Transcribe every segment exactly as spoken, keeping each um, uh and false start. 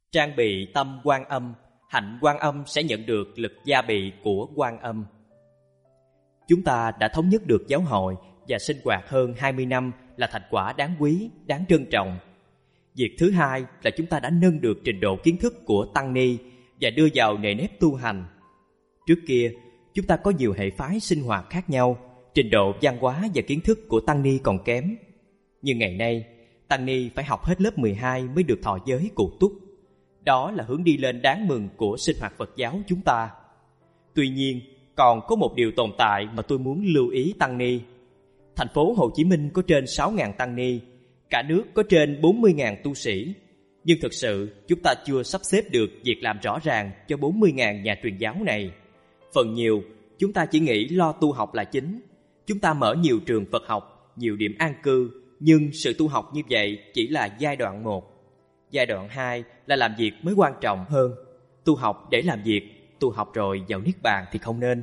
Trang bị tâm Quan Âm, hạnh Quan Âm sẽ nhận được lực gia bị của Quan Âm. Chúng ta đã thống nhất được giáo hội và sinh hoạt hơn hai mươi năm là thành quả đáng quý, đáng trân trọng. Việc thứ hai là chúng ta đã nâng được trình độ kiến thức của tăng ni và đưa vào nề nếp tu hành. Trước kia, chúng ta có nhiều hệ phái sinh hoạt khác nhau, trình độ văn hóa và kiến thức của tăng ni còn kém. Nhưng ngày nay, tăng ni phải học hết lớp mười hai mới được thọ giới cụ túc. Đó là hướng đi lên đáng mừng của sinh hoạt Phật giáo chúng ta. Tuy nhiên, còn có một điều tồn tại mà tôi muốn lưu ý tăng ni. Thành phố Hồ Chí Minh có trên sáu nghìn tăng ni, cả nước có trên bốn mươi nghìn tu sĩ. Nhưng thực sự, chúng ta chưa sắp xếp được việc làm rõ ràng cho bốn mươi nghìn nhà truyền giáo này. Phần nhiều, chúng ta chỉ nghĩ lo tu học là chính. Chúng ta mở nhiều trường Phật học, nhiều điểm an cư, nhưng sự tu học như vậy chỉ là giai đoạn một. Giai đoạn hai là làm việc mới quan trọng hơn. Tu học để làm việc, tu học rồi vào Niết Bàn thì không nên.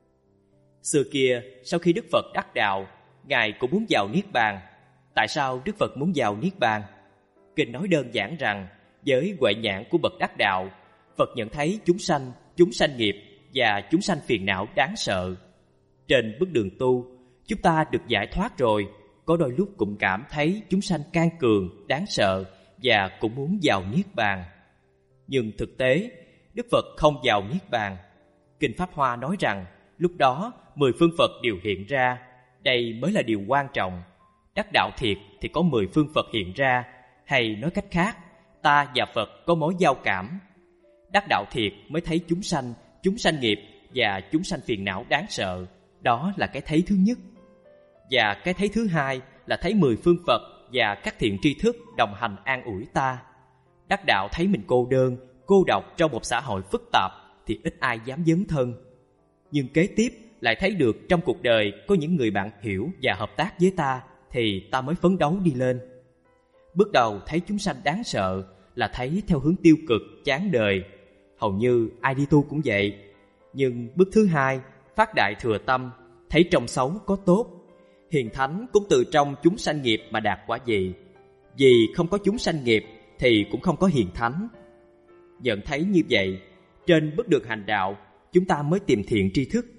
Xưa kia, sau khi Đức Phật đắc đạo, Ngài cũng muốn vào Niết Bàn. Tại sao Đức Phật muốn vào Niết Bàn? Kinh nói đơn giản rằng, với huệ nhãn của bậc đắc đạo, Phật nhận thấy chúng sanh, chúng sanh nghiệp và chúng sanh phiền não đáng sợ. Trên bước đường tu, chúng ta được giải thoát rồi, có đôi lúc cũng cảm thấy chúng sanh can cường, đáng sợ và cũng muốn vào Niết Bàn. Nhưng thực tế, Đức Phật không vào Niết Bàn. Kinh Pháp Hoa nói rằng, lúc đó mười phương Phật đều hiện ra. Đây mới là điều quan trọng. Đắc đạo thiệt thì có mười phương Phật hiện ra, hay nói cách khác, ta và Phật có mối giao cảm. Đắc đạo thiệt mới thấy chúng sanh, chúng sanh nghiệp và chúng sanh phiền não đáng sợ. Đó là cái thấy thứ nhất. Và cái thấy thứ hai là thấy mười phương Phật và các thiện tri thức đồng hành an ủi ta. Đắc đạo thấy mình cô đơn, cô độc trong một xã hội phức tạp thì ít ai dám dấn thân. Nhưng kế tiếp lại thấy được trong cuộc đời có những người bạn hiểu và hợp tác với ta thì ta mới phấn đấu đi lên. Bước đầu thấy chúng sanh đáng sợ là thấy theo hướng tiêu cực, chán đời. Hầu như ai đi tu cũng vậy. Nhưng bước thứ hai, phát đại thừa tâm, thấy trong xấu có tốt. Hiền thánh cũng từ trong chúng sanh nghiệp mà đạt quả vị. Vì không có chúng sanh nghiệp thì cũng không có hiền thánh. Nhận thấy như vậy, trên bước đường hành đạo, chúng ta mới tìm thiện tri thức.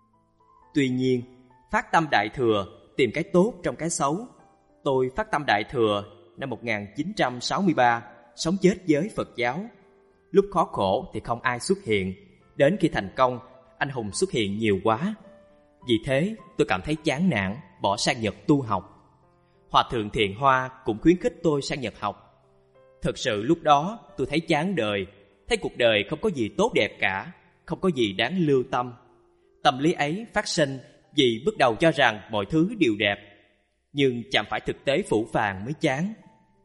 Tuy nhiên, phát tâm đại thừa, tìm cái tốt trong cái xấu. Tôi phát tâm đại thừa năm một nghìn chín trăm sáu mươi ba, sống chết với Phật giáo. Lúc khó khổ thì không ai xuất hiện. Đến khi thành công, anh hùng xuất hiện nhiều quá. Vì thế, tôi cảm thấy chán nản, bỏ sang Nhật tu học. Hòa thượng Thiện Hoa cũng khuyến khích tôi sang Nhật học. Thực sự lúc đó tôi thấy chán đời, thấy cuộc đời không có gì tốt đẹp cả, không có gì đáng lưu tâm. Tâm lý ấy phát sinh vì bước đầu cho rằng mọi thứ đều đẹp, nhưng chạm phải thực tế phũ phàng mới chán.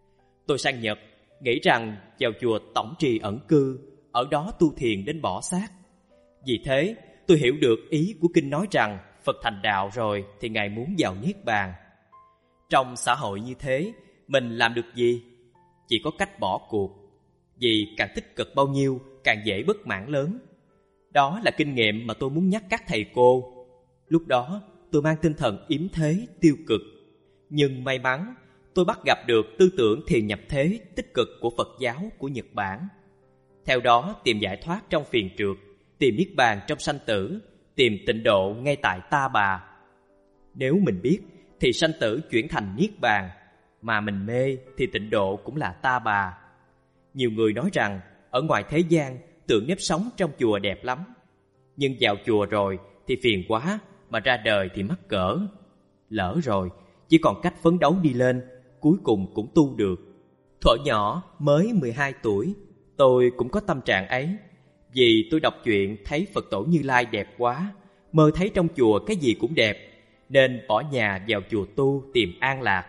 Tôi sang Nhật, nghĩ rằng vào chùa tổng trì ẩn cư, ở đó tu thiền đến bỏ xác. Vì thế, tôi hiểu được ý của kinh nói rằng Phật thành đạo rồi thì Ngài muốn vào Niết Bàn. Trong xã hội như thế, mình làm được gì? Chỉ có cách bỏ cuộc. Vì càng tích cực bao nhiêu, càng dễ bất mãn lớn. Đó là kinh nghiệm mà tôi muốn nhắc các thầy cô. Lúc đó, tôi mang tinh thần yếm thế, tiêu cực. Nhưng may mắn, tôi bắt gặp được tư tưởng thiền nhập thế tích cực của Phật giáo của Nhật Bản. Theo đó, tìm giải thoát trong phiền trượt, tìm Niết Bàn trong sanh tử, tìm tịnh độ ngay tại Ta Bà. Nếu mình biết, thì sanh tử chuyển thành Niết Bàn, mà mình mê thì tịnh độ cũng là Ta Bà. Nhiều người nói rằng, ở ngoài thế gian, tưởng nếp sống trong chùa đẹp lắm. Nhưng vào chùa rồi thì phiền quá, mà ra đời thì mắc cỡ. Lỡ rồi, chỉ còn cách phấn đấu đi lên, cuối cùng cũng tu được. Thuở nhỏ, mới mười hai tuổi, tôi cũng có tâm trạng ấy. Vì tôi đọc truyện thấy Phật tổ Như Lai đẹp quá, mơ thấy trong chùa cái gì cũng đẹp, nên bỏ nhà vào chùa tu tìm an lạc.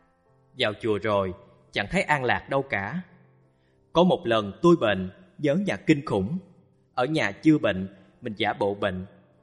Vào chùa rồi, chẳng thấy an lạc đâu cả. Có một lần tôi bệnh, nhớ nhà kinh khủng. Ở nhà chưa bệnh, mình giả bộ bệnh.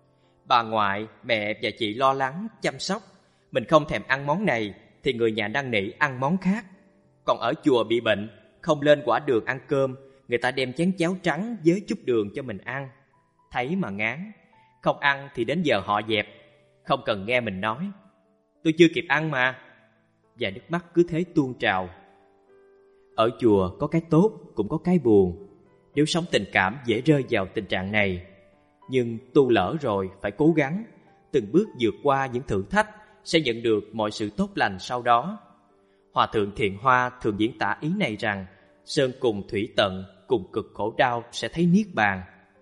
Bà ngoại, mẹ và chị lo lắng, chăm sóc. Mình không thèm ăn món này thì người nhà năn nỉ ăn món khác. Còn ở chùa bị bệnh, không lên quả đường ăn cơm, người ta đem chén cháo trắng với chút đường cho mình ăn. Thấy mà ngán. Không ăn thì đến giờ họ dẹp, không cần nghe mình nói. Tôi chưa kịp ăn mà. Và nước mắt cứ thế tuôn trào. Ở chùa có cái tốt cũng có cái buồn. Nếu sống tình cảm dễ rơi vào tình trạng này. Nhưng tu lỡ rồi phải cố gắng, từng bước vượt qua những thử thách sẽ nhận được mọi sự tốt lành sau đó. Hòa thượng Thiện Hoa thường diễn tả ý này rằng sơn cùng thủy tận, cùng cực khổ đau sẽ thấy niết bàn.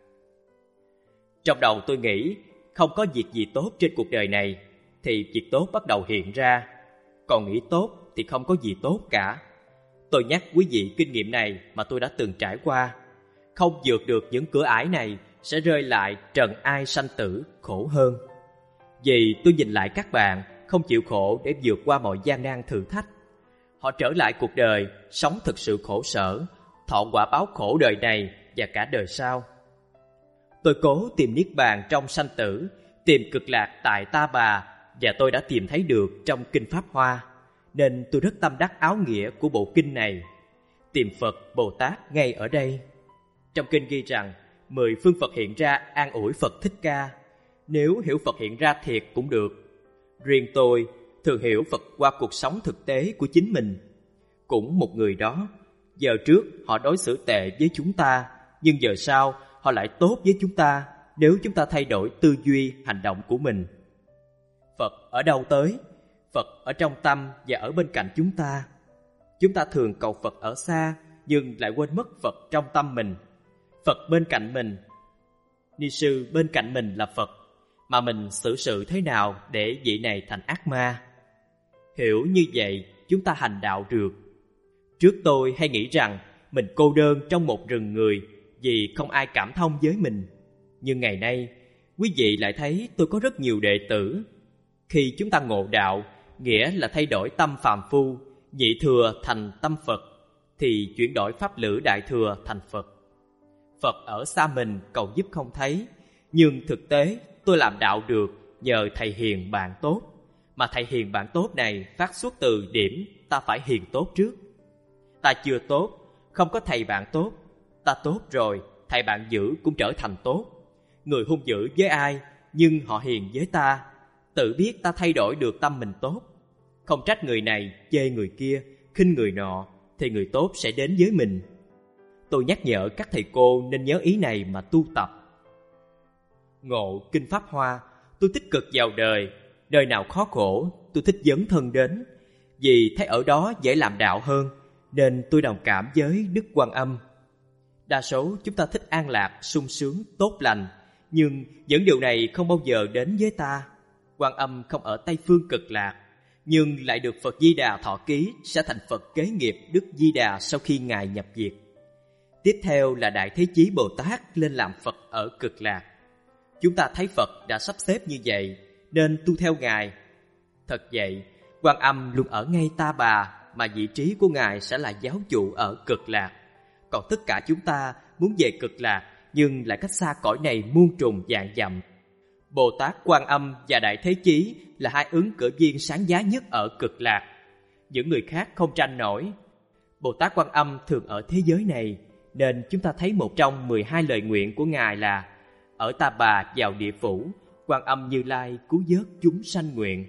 Trong đầu tôi nghĩ không có việc gì tốt trên cuộc đời này thì việc tốt bắt đầu hiện ra. Còn nghĩ tốt thì không có gì tốt cả. Tôi nhắc quý vị kinh nghiệm này mà tôi đã từng trải qua. Không vượt được những cửa ải này sẽ rơi lại trần ai sanh tử khổ hơn. Vì tôi nhìn lại các bạn không chịu khổ để vượt qua mọi gian nan thử thách. Họ trở lại cuộc đời, sống thực sự khổ sở, thọ quả báo khổ đời này và cả đời sau. Tôi cố tìm niết bàn trong sanh tử, tìm cực lạc tại Ta Bà, và tôi đã tìm thấy được trong Kinh Pháp Hoa, nên tôi rất tâm đắc áo nghĩa của bộ kinh này. Tìm Phật, Bồ Tát ngay ở đây. Trong kinh ghi rằng mười phương Phật hiện ra an ủi Phật Thích Ca. Nếu hiểu Phật hiện ra thiệt cũng được. Riêng tôi thường hiểu Phật qua cuộc sống thực tế của chính mình. Cũng một người đó, giờ trước họ đối xử tệ với chúng ta, nhưng giờ sau họ lại tốt với chúng ta nếu chúng ta thay đổi tư duy, hành động của mình. Phật ở đâu tới? Phật ở trong tâm và ở bên cạnh chúng ta. Chúng ta thường cầu Phật ở xa, nhưng lại quên mất Phật trong tâm mình. Phật bên cạnh mình, ni sư bên cạnh mình là Phật, mà mình xử sự thế nào để vị này thành ác ma? Hiểu như vậy, chúng ta hành đạo được. Trước tôi hay nghĩ rằng mình cô đơn trong một rừng người vì không ai cảm thông với mình. Nhưng ngày nay, quý vị lại thấy tôi có rất nhiều đệ tử. Khi chúng ta ngộ đạo, nghĩa là thay đổi tâm phàm phu, nhị thừa thành tâm Phật, thì chuyển đổi pháp lữ đại thừa thành Phật. Phật ở xa mình cầu giúp không thấy, nhưng thực tế tôi làm đạo được nhờ thầy hiền bạn tốt. Mà thầy hiền bạn tốt này phát xuất từ điểm ta phải hiền tốt trước. Ta chưa tốt, không có thầy bạn tốt. Ta tốt rồi, thầy bạn dữ cũng trở thành tốt. Người hung dữ với ai, nhưng họ hiền với ta. Tự biết ta thay đổi được tâm mình tốt. Không trách người này, chê người kia, khinh người nọ, thì người tốt sẽ đến với mình. Tôi nhắc nhở các thầy cô nên nhớ ý này mà tu tập. Ngộ Kinh Pháp Hoa, tôi tích cực vào đời. Đời nào khó khổ, tôi thích dấn thân đến. Vì thấy ở đó dễ làm đạo hơn, nên tôi đồng cảm với Đức Quan Âm. Đa số chúng ta thích an lạc, sung sướng, tốt lành, nhưng những điều này không bao giờ đến với ta. Quan Âm không ở Tây Phương Cực Lạc, nhưng lại được Phật Di Đà thọ ký sẽ thành Phật kế nghiệp Đức Di Đà sau khi Ngài nhập diệt. Tiếp theo là Đại Thế Chí Bồ Tát lên làm Phật ở Cực Lạc. Chúng ta thấy Phật đã sắp xếp như vậy, nên tu theo Ngài. Thật vậy, Quan Âm luôn ở ngay Ta Bà, mà vị trí của Ngài sẽ là giáo chủ ở Cực Lạc. Còn tất cả chúng ta muốn về Cực Lạc, nhưng lại cách xa cõi này muôn trùng vạn dặm. Bồ Tát Quan Âm và Đại Thế Chí là hai ứng cử viên sáng giá nhất ở Cực Lạc. Những người khác không tranh nổi. Bồ Tát Quan Âm thường ở thế giới này, nên chúng ta thấy một trong mười hai lời nguyện của Ngài là: ở Ta Bà vào địa phủ, Quan Âm Như Lai cứu vớt chúng sanh nguyện.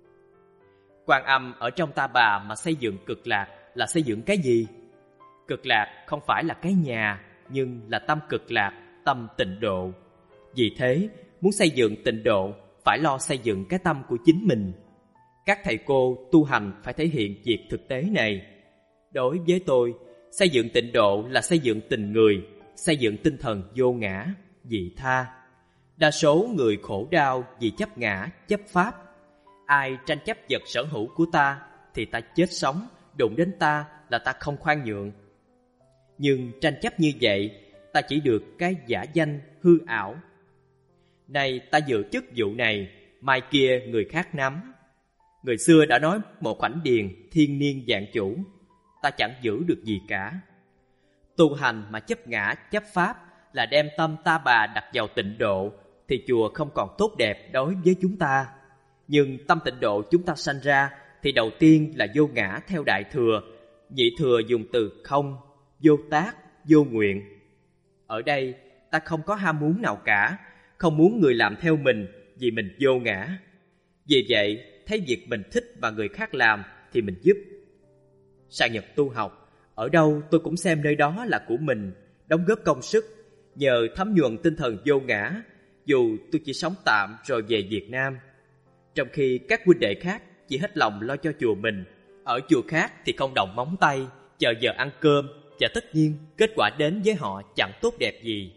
Quan Âm ở trong Ta Bà mà xây dựng Cực Lạc là xây dựng cái gì? Cực Lạc không phải là cái nhà, nhưng là tâm Cực Lạc, tâm tịnh độ. Vì thế, muốn xây dựng tịnh độ, phải lo xây dựng cái tâm của chính mình. Các thầy cô tu hành phải thể hiện việc thực tế này. Đối với tôi, xây dựng tịnh độ là xây dựng tình người, xây dựng tinh thần vô ngã, vị tha. Đa số người khổ đau vì chấp ngã, chấp pháp. Ai tranh chấp vật sở hữu của ta thì ta chết sống, đụng đến ta là ta không khoan nhượng. Nhưng tranh chấp như vậy, ta chỉ được cái giả danh hư ảo. Nay ta giữ chức vụ này, mai kia người khác nắm. Người xưa đã nói một khoảnh điền thiên niên vạn chủ, ta chẳng giữ được gì cả. Tu hành mà chấp ngã, chấp pháp là đem tâm Ta Bà đặt vào tịnh độ, thì chùa không còn tốt đẹp đối với chúng ta. Nhưng tâm tịnh độ chúng ta sanh ra thì đầu tiên là vô ngã theo Đại Thừa, nhị thừa dùng từ không, vô tác, vô nguyện. Ở đây ta không có ham muốn nào cả, không muốn người làm theo mình vì mình vô ngã. Vì vậy, thấy việc mình thích và người khác làm thì mình giúp. Sang Nhật tu học, Ở đâu tôi cũng xem nơi đó là của mình, đóng góp công sức, nhờ thấm nhuần tinh thần vô ngã, dù tôi chỉ sống tạm rồi về Việt Nam. Trong khi các huynh đệ khác chỉ hết lòng lo cho chùa mình, ở chùa khác thì không động móng tay, chờ giờ ăn cơm, và tất nhiên kết quả đến với họ chẳng tốt đẹp gì.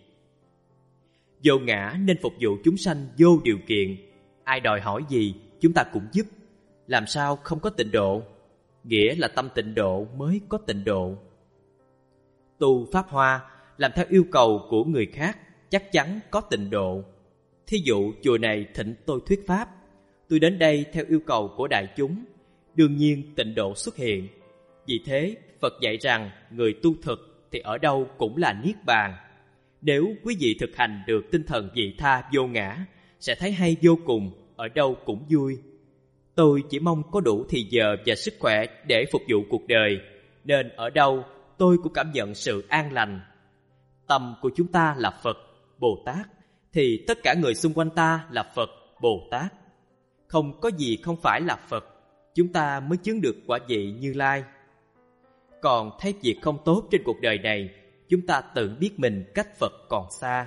Vô ngã nên phục vụ chúng sanh vô điều kiện, ai đòi hỏi gì chúng ta cũng giúp. Làm sao không có tịnh độ? Nghĩa là tâm tịnh độ mới có tịnh độ. Tu Pháp Hoa làm theo yêu cầu của người khác chắc chắn có tịnh độ. Thí dụ chùa này thỉnh tôi thuyết pháp, tôi đến đây theo yêu cầu của đại chúng, đương nhiên tịnh độ xuất hiện. Vì thế Phật dạy rằng người tu thực thì ở đâu cũng là niết bàn. Nếu quý vị thực hành được tinh thần vị tha vô ngã, sẽ thấy hay vô cùng, ở đâu cũng vui. Tôi chỉ mong có đủ thì giờ và sức khỏe để phục vụ cuộc đời, nên ở đâu tôi cũng cảm nhận sự an lành. Tâm của chúng ta là Phật, Bồ Tát, thì tất cả người xung quanh ta là Phật, Bồ Tát. Không có gì không phải là Phật, chúng ta mới chứng được quả vị Như Lai. Còn thấy việc không tốt trên cuộc đời này, chúng ta tự biết mình cách Phật còn xa.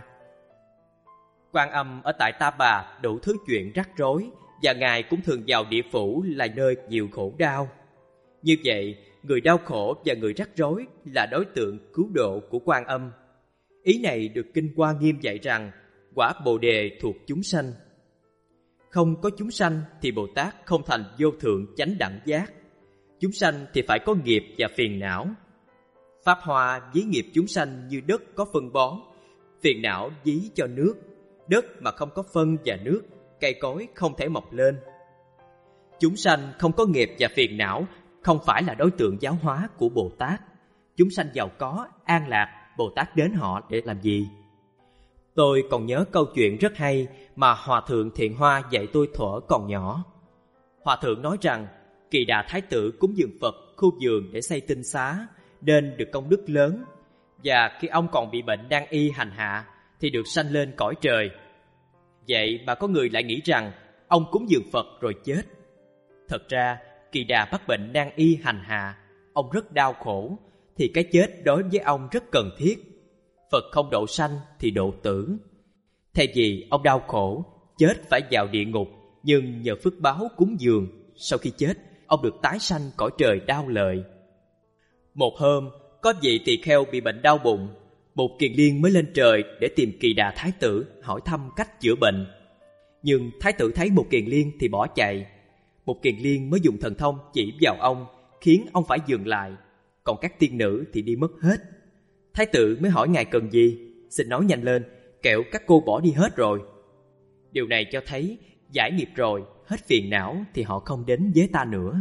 Quan Âm ở tại Ta Bà đủ thứ chuyện rắc rối, và Ngài cũng thường vào địa phủ là nơi nhiều khổ đau. Như vậy, người đau khổ và người rắc rối là đối tượng cứu độ của Quan Âm. Ý này được Kinh Hoa Nghiêm dạy rằng quả Bồ Đề thuộc chúng sanh. Không có chúng sanh thì Bồ Tát không thành vô thượng chánh đẳng giác. Chúng sanh thì phải có nghiệp và phiền não. Pháp Hoa ví nghiệp chúng sanh như đất có phân bón, phiền não ví cho nước. Đất mà không có phân và nước, cây cối không thể mọc lên. Chúng sanh không có nghiệp và phiền não không phải là đối tượng giáo hóa của Bồ Tát. Chúng sanh giàu có, an lạc, Bồ Tát đến họ để làm gì? Tôi còn nhớ câu chuyện rất hay mà Hòa Thượng Thiện Hoa dạy tôi thuở còn nhỏ. Hòa Thượng nói rằng Kỳ Đà Thái tử cúng dường Phật khu vườn để xây tinh xá, nên được công đức lớn. Và khi ông còn bị bệnh nan y hành hạ thì được sanh lên cõi trời. Vậy mà có người lại nghĩ rằng ông cúng dường Phật rồi chết. Thật ra Kỳ Đà mắc bệnh nan y hành hạ, ông rất đau khổ, thì cái chết đối với ông rất cần thiết. Phật không độ sanh thì độ tử. Thay vì ông đau khổ, chết phải vào địa ngục, nhưng nhờ phước báo cúng dường, sau khi chết, ông được tái sanh cõi trời đau lợi. Một hôm, có vị tỳ kheo bị bệnh đau bụng. Một kiền liên mới lên trời để tìm Kỳ Đà Thái tử hỏi thăm cách chữa bệnh. Nhưng Thái tử thấy một kiền liên thì bỏ chạy. Một kiền liên mới dùng thần thông chỉ vào ông, khiến ông phải dừng lại. Còn các tiên nữ thì đi mất hết. Thái tử mới hỏi ngài cần gì, xin nói nhanh lên, kẻo các cô bỏ đi hết rồi. Điều này cho thấy giải nghiệp rồi, hết phiền não thì họ không đến với ta nữa.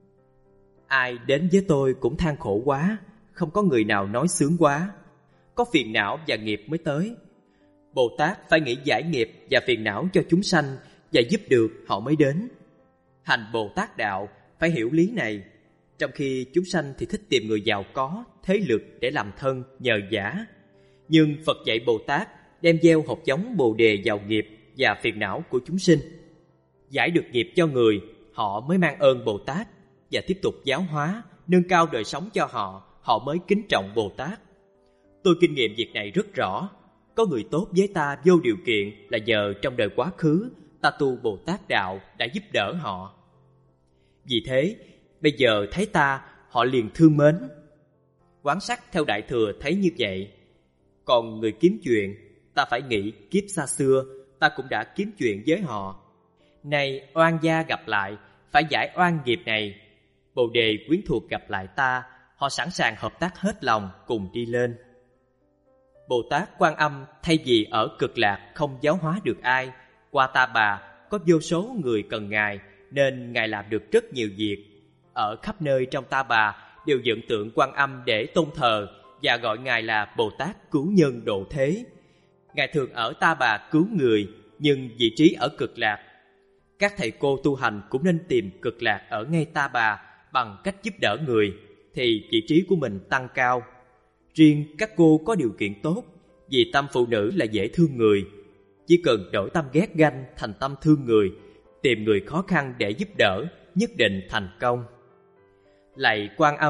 Ai đến với tôi cũng than khổ quá, không có người nào nói sướng quá. Có phiền não và nghiệp mới tới. Bồ Tát phải nghĩ giải nghiệp và phiền não cho chúng sanh, và giúp được họ mới đến. Hành Bồ Tát đạo phải hiểu lý này. Trong khi chúng sanh thì thích tìm người giàu có, thế lực để làm thân, nhờ giả. Nhưng Phật dạy Bồ Tát đem gieo hột giống Bồ Đề vào nghiệp và phiền não của chúng sinh. Giải được nghiệp cho người, họ mới mang ơn Bồ Tát và tiếp tục giáo hóa, nâng cao đời sống cho họ, họ mới kính trọng Bồ Tát. Tôi kinh nghiệm việc này rất rõ. Có người tốt với ta vô điều kiện là nhờ trong đời quá khứ ta tu Bồ Tát đạo đã giúp đỡ họ. Vì thế, bây giờ thấy ta, họ liền thương mến. Quán sát theo Đại Thừa thấy như vậy. Còn người kiếm chuyện, ta phải nghĩ kiếp xa xưa ta cũng đã kiếm chuyện với họ. Nay oan gia gặp lại, phải giải oan nghiệp này. Bồ Đề quyến thuộc gặp lại ta, họ sẵn sàng hợp tác hết lòng cùng đi lên. Bồ Tát Quan Âm thay vì ở Cực Lạc không giáo hóa được ai, qua Ta Bà có vô số người cần Ngài, nên Ngài làm được rất nhiều việc. Ở khắp nơi trong Ta Bà đều dựng tượng Quan Âm để tôn thờ và gọi Ngài là Bồ Tát cứu nhân độ thế. Ngài thường ở Ta Bà cứu người, nhưng vị trí ở Cực Lạc. Các thầy cô tu hành cũng nên tìm Cực Lạc ở ngay Ta Bà bằng cách giúp đỡ người, thì vị trí của mình tăng cao. Riêng các cô có điều kiện tốt, vì tâm phụ nữ là dễ thương người. Chỉ cần đổi tâm ghét ganh thành tâm thương người, tìm người khó khăn để giúp đỡ, nhất định thành công. Lạy Quan Âm,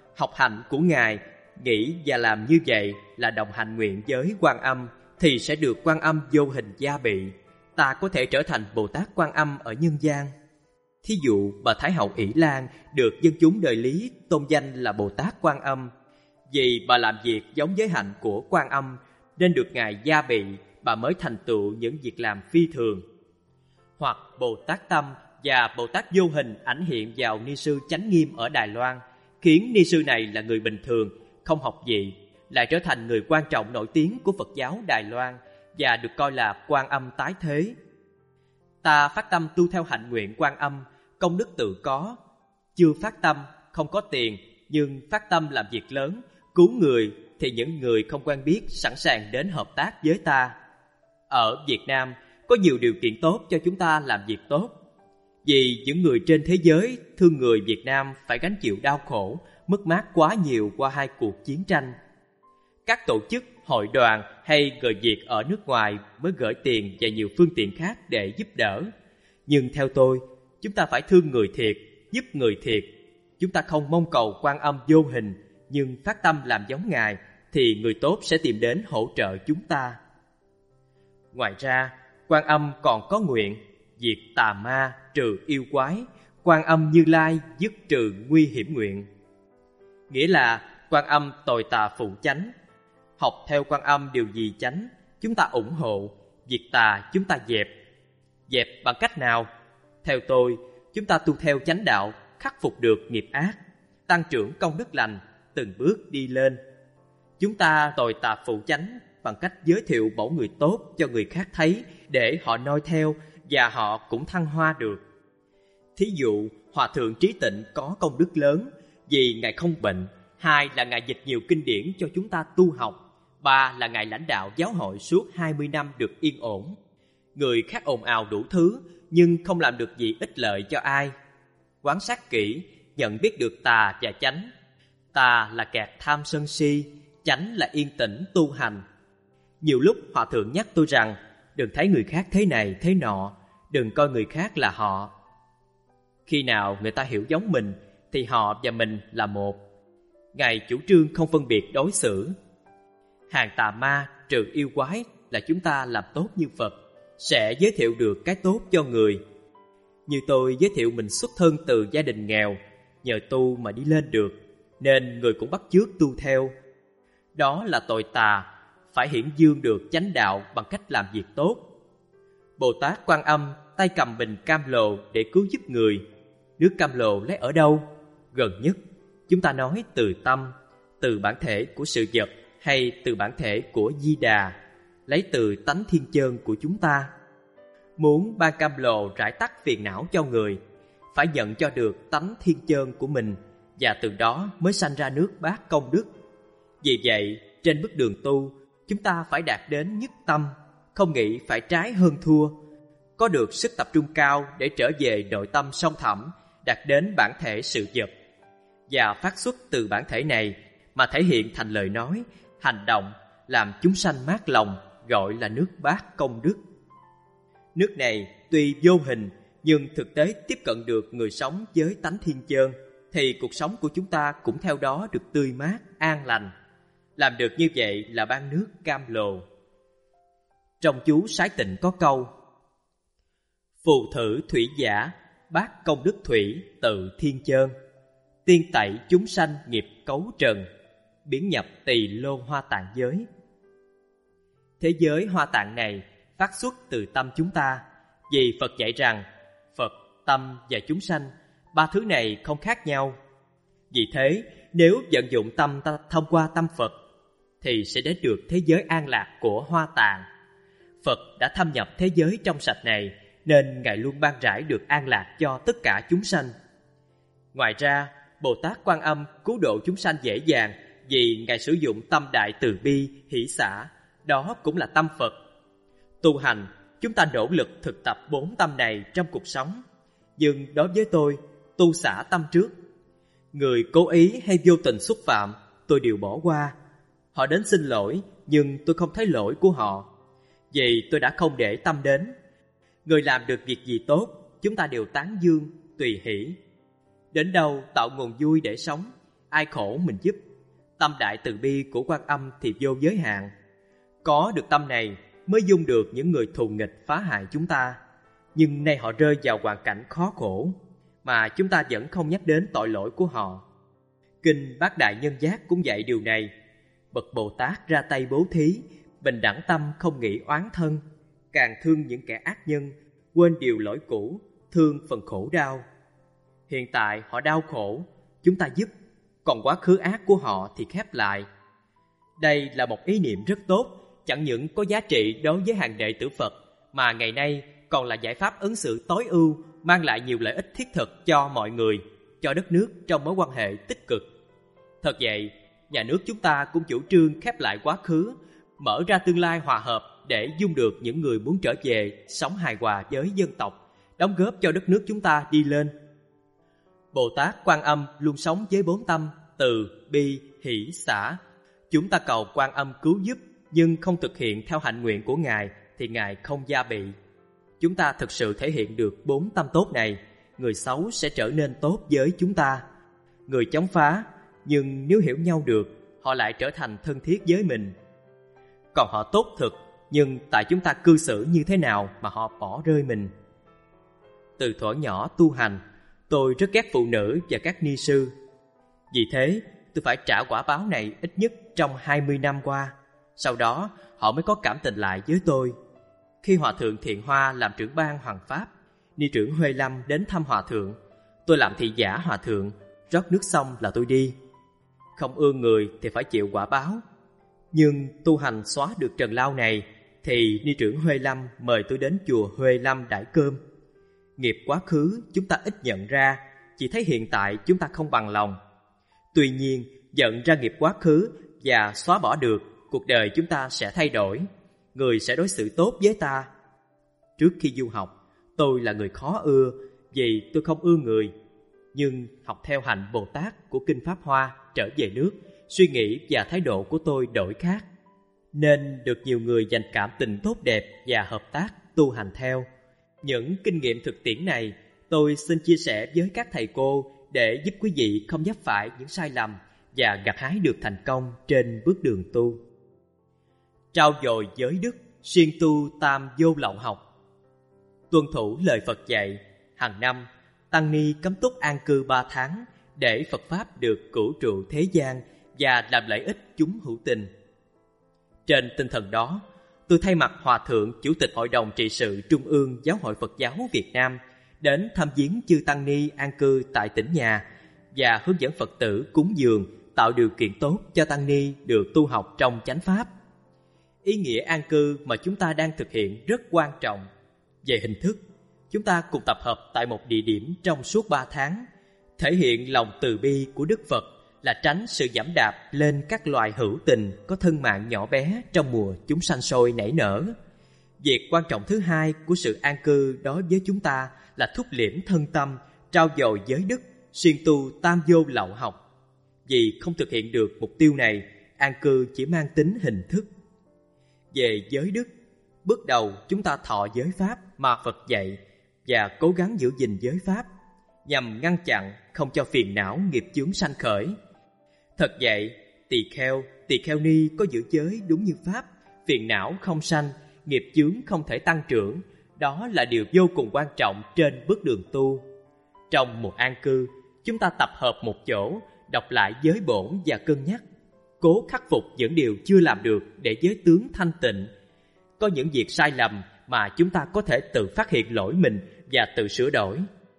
học hạnh của Ngài, nghĩ và làm như vậy là đồng hành nguyện với Quan Âm, thì sẽ được Quan Âm vô hình gia bị. Ta có thể trở thành Bồ Tát Quan Âm ở nhân gian. Thí dụ bà Thái hậu Ỷ Lan được dân chúng đời Lý tôn danh là Bồ Tát Quan Âm, vì bà làm việc giống với hạnh của Quan Âm nên được Ngài gia bị, bà mới thành tựu những việc làm phi thường. Hoặc Bồ Tát Tâm và Bồ Tát vô hình ảnh hiện vào ni sư Chánh Nghiêm ở Đài Loan, khiến ni sư này là người bình thường, không học gì, lại trở thành người quan trọng nổi tiếng của Phật giáo Đài Loan và được coi là Quan Âm tái thế. Ta phát tâm tu theo hạnh nguyện Quan Âm, công đức tự có. Chưa phát tâm, không có tiền, nhưng phát tâm làm việc lớn, cứu người, thì những người không quen biết sẵn sàng đến hợp tác với ta. Ở Việt Nam có nhiều điều kiện tốt cho chúng ta làm việc tốt. Vì những người trên thế giới thương người Việt Nam phải gánh chịu đau khổ, mất mát quá nhiều qua hai cuộc chiến tranh. Các tổ chức, hội đoàn hay người Việt ở nước ngoài mới gửi tiền và nhiều phương tiện khác để giúp đỡ. Nhưng theo tôi, chúng ta phải thương người thiệt, giúp người thiệt. Chúng ta không mong cầu Quan Âm vô hình, nhưng phát tâm làm giống Ngài, thì người tốt sẽ tìm đến hỗ trợ chúng ta. Ngoài ra, Quan Âm còn có nguyện diệt tà ma, trừ yêu quái. Quan Âm Như Lai dứt trừ nguy hiểm nguyện. Nghĩa là Quan Âm tồi tà phụ chánh. Học theo Quan Âm điều gì chánh, chúng ta ủng hộ. Diệt tà chúng ta dẹp. Dẹp bằng cách nào? Theo tôi, chúng ta tu theo chánh đạo, khắc phục được nghiệp ác, tăng trưởng công đức lành, từng bước đi lên. Chúng ta tồi tà phụ chánh bằng cách giới thiệu mẫu người tốt cho người khác thấy, để họ noi theo và họ cũng thăng hoa được. Thí dụ, Hòa Thượng Trí Tịnh có công đức lớn vì Ngài không bệnh. Hai là Ngài dịch nhiều kinh điển cho chúng ta tu học. Ba là Ngài lãnh đạo giáo hội suốt hai mươi năm được yên ổn. Người khác ồn ào đủ thứ, nhưng không làm được gì ích lợi cho ai. Quan sát kỹ, nhận biết được tà và chánh. Tà là kẹt tham sân si, chánh là yên tĩnh tu hành. Nhiều lúc Hòa Thượng nhắc tôi rằng, đừng thấy người khác thế này thế nọ, đừng coi người khác là họ. Khi nào người ta hiểu giống mình, thì họ và mình là một. Ngài chủ trương không phân biệt đối xử. Hàng tà ma, trừ yêu quái là chúng ta làm tốt như Phật, sẽ giới thiệu được cái tốt cho người. Như tôi giới thiệu mình xuất thân từ gia đình nghèo, nhờ tu mà đi lên được, nên người cũng bắt chước tu theo. Đó là tội tà, phải hiển dương được chánh đạo bằng cách làm việc tốt. Bồ Tát Quan Âm tay cầm bình cam lồ để cứu giúp người. Nước cam lồ lấy ở đâu? Gần nhất, chúng ta nói từ tâm, từ bản thể của sự vật hay từ bản thể của Di Đà, lấy từ tánh thiên chơn của chúng ta. Muốn ban cam lồ rải tắt phiền não cho người, phải nhận cho được tánh thiên chơn của mình, và từ đó mới sanh ra nước bát công đức. Vì vậy, trên bước đường tu, chúng ta phải đạt đến nhất tâm, không nghĩ phải trái hơn thua, có được sức tập trung cao để trở về nội tâm sâu thẳm, đạt đến bản thể sự vật, và phát xuất từ bản thể này mà thể hiện thành lời nói, hành động, làm chúng sanh mát lòng, gọi là nước bát công đức. Nước này tuy vô hình, nhưng thực tế tiếp cận được người sống với tánh thiên chơn, thì cuộc sống của chúng ta cũng theo đó được tươi mát, an lành. Làm được như vậy là ban nước cam lồ. Trong chú Sái Tịnh có câu: phù thử thủy giả, bát công đức thủy tự thiên chơn, tiên tẩy chúng sanh nghiệp cấu trần, biến nhập tỳ lô hoa tạng giới. Thế giới hoa tạng này phát xuất từ tâm chúng ta, vì Phật dạy rằng Phật, tâm và chúng sanh, ba thứ này không khác nhau. Vì thế, nếu vận dụng tâm ta thông qua tâm Phật, thì sẽ đến được thế giới an lạc của hoa tạng. Phật đã thâm nhập thế giới trong sạch này, nên Ngài luôn ban rải được an lạc cho tất cả chúng sanh. Ngoài ra, Bồ Tát Quan Âm cứu độ chúng sanh dễ dàng vì Ngài sử dụng tâm đại từ bi, hỷ xả, đó cũng là tâm Phật. Tu hành, chúng ta nỗ lực thực tập bốn tâm này trong cuộc sống. Nhưng đối với tôi, tu xả tâm trước. Người cố ý hay vô tình xúc phạm, tôi đều bỏ qua. Họ đến xin lỗi, nhưng tôi không thấy lỗi của họ, vì tôi đã không để tâm đến. Người làm được việc gì tốt, chúng ta đều tán dương, tùy hỷ. Đến đâu tạo nguồn vui để sống, ai khổ mình giúp. Tâm đại từ bi của Quan Âm thì vô giới hạn. Có được tâm này mới dung được những người thù nghịch phá hại chúng ta. Nhưng nay họ rơi vào hoàn cảnh khó khổ, mà chúng ta vẫn không nhắc đến tội lỗi của họ. Kinh Bát Đại Nhân Giác cũng dạy điều này. Bậc Bồ Tát ra tay bố thí, bình đẳng tâm không nghĩ oán thân, càng thương những kẻ ác nhân, quên điều lỗi cũ, thương phần khổ đau. Hiện tại họ đau khổ, chúng ta giúp, còn quá khứ ác của họ thì khép lại. Đây là một ý niệm rất tốt, chẳng những có giá trị đối với hàng đệ tử Phật, mà ngày nay còn là giải pháp ứng xử tối ưu, mang lại nhiều lợi ích thiết thực cho mọi người, cho đất nước trong mối quan hệ tích cực. Thật vậy, nhà nước chúng ta cũng chủ trương khép lại quá khứ, mở ra tương lai hòa hợp để dung được những người muốn trở về sống hài hòa với dân tộc, đóng góp cho đất nước chúng ta đi lên. Bồ Tát Quan Âm luôn sống với bốn tâm từ, bi, hỷ, xả. Chúng ta cầu Quan Âm cứu giúp, nhưng không thực hiện theo hạnh nguyện của Ngài thì Ngài không gia bị. Chúng ta thực sự thể hiện được bốn tâm tốt này, người xấu sẽ trở nên tốt với chúng ta. Người chống phá, nhưng nếu hiểu nhau được, họ lại trở thành thân thiết với mình. Còn họ tốt thực, nhưng tại chúng ta cư xử như thế nào mà họ bỏ rơi mình. Từ thuở nhỏ tu hành, tôi rất ghét phụ nữ và các ni sư. Vì thế, tôi phải trả quả báo này ít nhất trong hai mươi năm qua. Sau đó, họ mới có cảm tình lại với tôi. Khi Hòa thượng Thiện Hoa làm trưởng ban Hoàng Pháp, ni trưởng Huệ Lâm đến thăm Hòa thượng, tôi làm thị giả Hòa thượng, rót nước xong là tôi đi. Không ưa người thì phải chịu quả báo. Nhưng tu hành xóa được trần lao này, thì ni trưởng Huệ Lâm mời tôi đến chùa Huệ Lâm đãi cơm. Nghiệp quá khứ chúng ta ít nhận ra, chỉ thấy hiện tại chúng ta không bằng lòng. Tuy nhiên, nhận ra nghiệp quá khứ và xóa bỏ được, cuộc đời chúng ta sẽ thay đổi. Người sẽ đối xử tốt với ta. Trước khi du học, tôi là người khó ưa vì tôi không ưa người. Nhưng học theo hạnh Bồ Tát của Kinh Pháp Hoa, trở về nước, suy nghĩ và thái độ của tôi đổi khác, nên được nhiều người dành cảm tình tốt đẹp và hợp tác tu hành theo. Những kinh nghiệm thực tiễn này tôi xin chia sẻ với các thầy cô để giúp quý vị không vấp phải những sai lầm và gặt hái được thành công trên bước đường tu. Trau dồi giới đức, siêng tu tam vô lậu học. Tuân thủ lời Phật dạy, hàng năm tăng ni cấm túc an cư ba tháng để Phật Pháp được cửu trụ thế gian và làm lợi ích chúng hữu tình. Trên tinh thần đó, tôi thay mặt Hòa thượng Chủ tịch Hội đồng trị sự Trung ương Giáo hội Phật giáo Việt Nam đến thăm viếng chư tăng ni an cư tại tỉnh nhà và hướng dẫn Phật tử cúng dường, tạo điều kiện tốt cho tăng ni được tu học trong chánh pháp. Ý nghĩa an cư mà chúng ta đang thực hiện rất quan trọng. Về hình thức, chúng ta cùng tập hợp tại một địa điểm trong suốt ba tháng, thể hiện lòng từ bi của Đức Phật là tránh sự giẫm đạp lên các loài hữu tình có thân mạng nhỏ bé trong mùa chúng sanh sôi nảy nở. Việc quan trọng thứ hai của sự an cư đối với chúng ta là thúc liễm thân tâm, trau dồi giới đức, siêng tu tam vô lậu học. Vì không thực hiện được mục tiêu này, an cư chỉ mang tính hình thức. Về giới đức, bước đầu chúng ta thọ giới pháp mà Phật dạy và cố gắng giữ gìn giới pháp nhằm ngăn chặn không cho phiền não nghiệp chướng sanh khởi. Thật vậy, tỳ kheo, tỳ kheo ni có giữ giới đúng như pháp, phiền não không sanh, nghiệp chướng không thể tăng trưởng. Đó là điều vô cùng quan trọng trên bước đường tu. Trong một an cư, chúng ta tập hợp một chỗ, đọc lại giới bổn và cân nhắc, cố khắc phục những điều chưa làm được để giới tướng thanh tịnh. Có những việc sai lầm mà chúng ta có thể tự phát hiện lỗi mình và tự sửa đổi.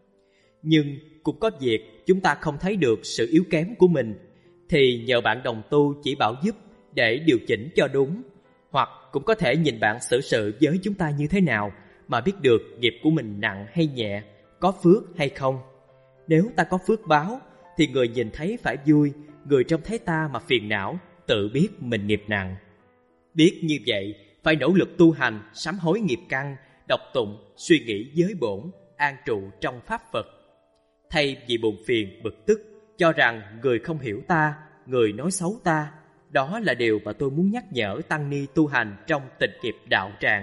Nhưng cũng có việc chúng ta không thấy được sự yếu kém của mình, thì nhờ bạn đồng tu chỉ bảo giúp để điều chỉnh cho đúng. Hoặc cũng có thể nhìn bạn xử sự với chúng ta như thế nào mà biết được nghiệp của mình nặng hay nhẹ, có phước hay không. Nếu ta có phước báo thì người nhìn thấy phải vui, người trông thấy ta mà phiền não tự biết mình nghiệp nặng. Biết như vậy, phải nỗ lực tu hành, sám hối nghiệp căn, đọc tụng, suy nghĩ giới bổn, an trụ trong pháp Phật. Thay vì buồn phiền, bực tức, cho rằng người không hiểu ta, người nói xấu ta, đó là điều mà tôi muốn nhắc nhở tăng ni tu hành trong tịnh nghiệp đạo tràng.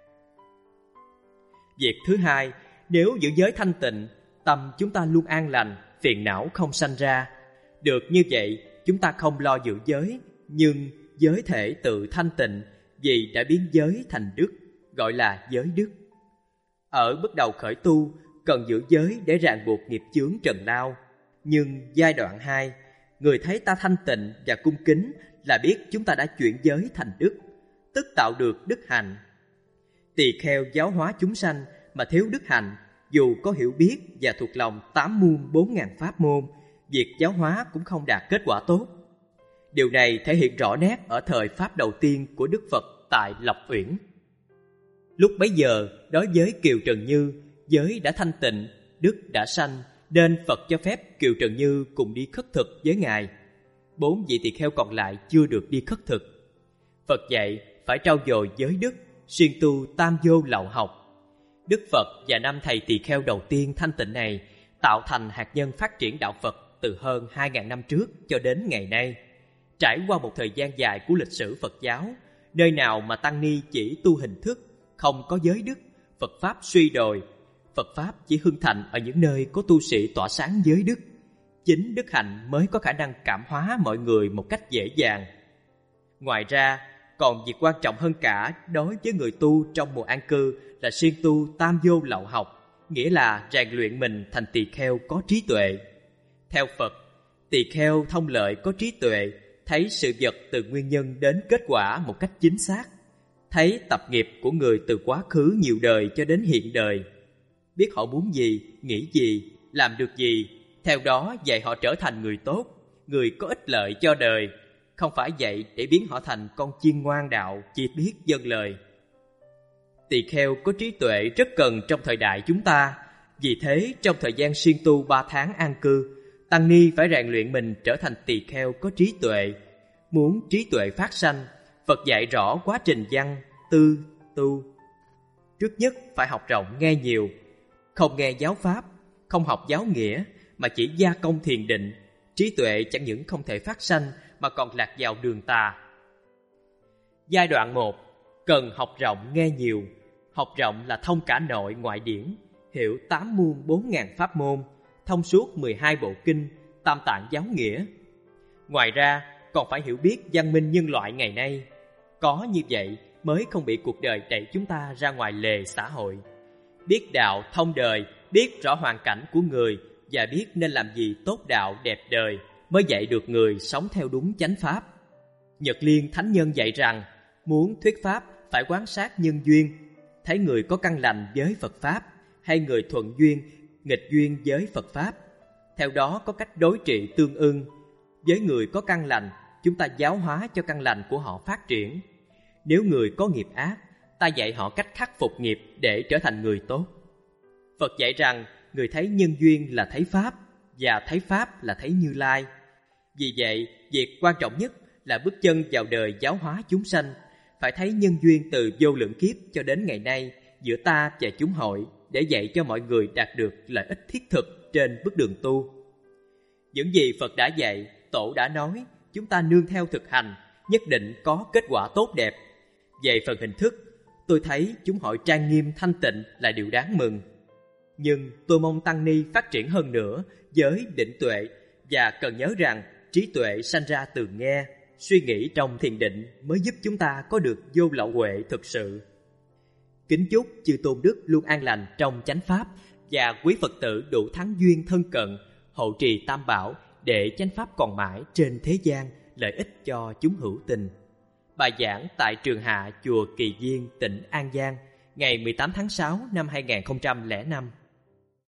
Việc thứ hai, nếu giữ giới thanh tịnh, tâm chúng ta luôn an lành, phiền não không sanh ra. Được như vậy, chúng ta không lo giữ giới, nhưng giới thể tự thanh tịnh vì đã biến giới thành đức, gọi là giới đức. Ở bước đầu khởi tu, cần giữ giới để ràng buộc nghiệp chướng trần lao. Nhưng giai đoạn hai, người thấy ta thanh tịnh và cung kính là biết chúng ta đã chuyển giới thành đức, tức tạo được đức hạnh. Tỳ kheo giáo hóa chúng sanh mà thiếu đức hạnh, dù có hiểu biết và thuộc lòng tám muôn bốn ngàn pháp môn, việc giáo hóa cũng không đạt kết quả tốt. Điều này thể hiện rõ nét ở thời Pháp đầu tiên của Đức Phật tại Lộc Uyển. Lúc bấy giờ, đối với Kiều Trần Như, giới đã thanh tịnh, đức đã sanh, nên Phật cho phép Kiều Trần Như cùng đi khất thực với Ngài. Bốn vị tỳ kheo còn lại chưa được đi khất thực. Phật dạy phải trau dồi giới đức, xuyên tu tam vô lậu học. Đức Phật và năm thầy tỳ kheo đầu tiên thanh tịnh này tạo thành hạt nhân phát triển đạo Phật từ hơn hai ngàn năm trước cho đến ngày nay. Trải qua một thời gian dài của lịch sử Phật giáo, nơi nào mà tăng ni chỉ tu hình thức, không có giới đức, Phật Pháp suy đồi. Phật Pháp chỉ hưng thịnh ở những nơi có tu sĩ tỏa sáng giới đức. Chính đức hạnh mới có khả năng cảm hóa mọi người một cách dễ dàng. Ngoài ra, còn việc quan trọng hơn cả đối với người tu trong mùa an cư là siêng tu tam vô lậu học, nghĩa là rèn luyện mình thành tỳ kheo có trí tuệ. Theo Phật, tỳ kheo thông lợi có trí tuệ, thấy sự vật từ nguyên nhân đến kết quả một cách chính xác, thấy tập nghiệp của người từ quá khứ nhiều đời cho đến hiện đời, biết họ muốn gì, nghĩ gì, làm được gì, theo đó dạy họ trở thành người tốt, người có ích lợi cho đời, không phải dạy để biến họ thành con chiên ngoan đạo chỉ biết vâng lời. Tỳ kheo có trí tuệ rất cần trong thời đại chúng ta. Vì thế, trong thời gian siêng tu ba tháng an cư, tăng ni phải rèn luyện mình trở thành tỳ kheo có trí tuệ. Muốn trí tuệ phát sanh, Phật dạy rõ quá trình văn, tư, tu. Trước nhất phải học rộng nghe nhiều, không nghe giáo pháp, không học giáo nghĩa, mà chỉ gia công thiền định. Trí tuệ chẳng những không thể phát sanh mà còn lạc vào đường tà. Giai đoạn một, cần học rộng nghe nhiều. Học rộng là thông cả nội ngoại điển, hiểu tám muôn bốn ngàn pháp môn, thông suốt mười hai bộ kinh, tam tạng giáo nghĩa. Ngoài ra, còn phải hiểu biết văn minh nhân loại ngày nay. Có như vậy mới không bị cuộc đời đẩy chúng ta ra ngoài lề xã hội. Biết đạo thông đời, biết rõ hoàn cảnh của người và biết nên làm gì tốt đạo đẹp đời, mới dạy được người sống theo đúng chánh pháp. Nhật Liên Thánh Nhân dạy rằng, muốn thuyết pháp phải quan sát nhân duyên, thấy người có căn lành với Phật Pháp, hay người thuận duyên, nghịch duyên với Phật Pháp. Theo đó có cách đối trị tương ưng. Với người có căn lành, chúng ta giáo hóa cho căn lành của họ phát triển. Nếu người có nghiệp ác, ta dạy họ cách khắc phục nghiệp để trở thành người tốt. Phật dạy rằng, người thấy nhân duyên là thấy Pháp, và thấy Pháp là thấy Như Lai. Vì vậy, việc quan trọng nhất là bước chân vào đời giáo hóa chúng sanh, phải thấy nhân duyên từ vô lượng kiếp cho đến ngày nay giữa ta và chúng hội, để dạy cho mọi người đạt được lợi ích thiết thực trên bước đường tu. Những gì Phật đã dạy, Tổ đã nói, chúng ta nương theo thực hành, nhất định có kết quả tốt đẹp. Về phần hình thức, tôi thấy chúng hội trang nghiêm thanh tịnh là điều đáng mừng. Nhưng tôi mong tăng ni phát triển hơn nữa với định tuệ, và cần nhớ rằng trí tuệ sanh ra từ nghe, suy nghĩ trong thiền định mới giúp chúng ta có được vô lậu huệ thực sự. Kính chúc chư Tôn Đức luôn an lành trong chánh pháp, và quý Phật tử đủ thắng duyên thân cận, hộ trì tam bảo để chánh pháp còn mãi trên thế gian, lợi ích cho chúng hữu tình. Bài giảng tại Trường Hạ, chùa Kỳ Viên, tỉnh An Giang, ngày mười tám tháng sáu năm hai nghìn không trăm lẻ năm.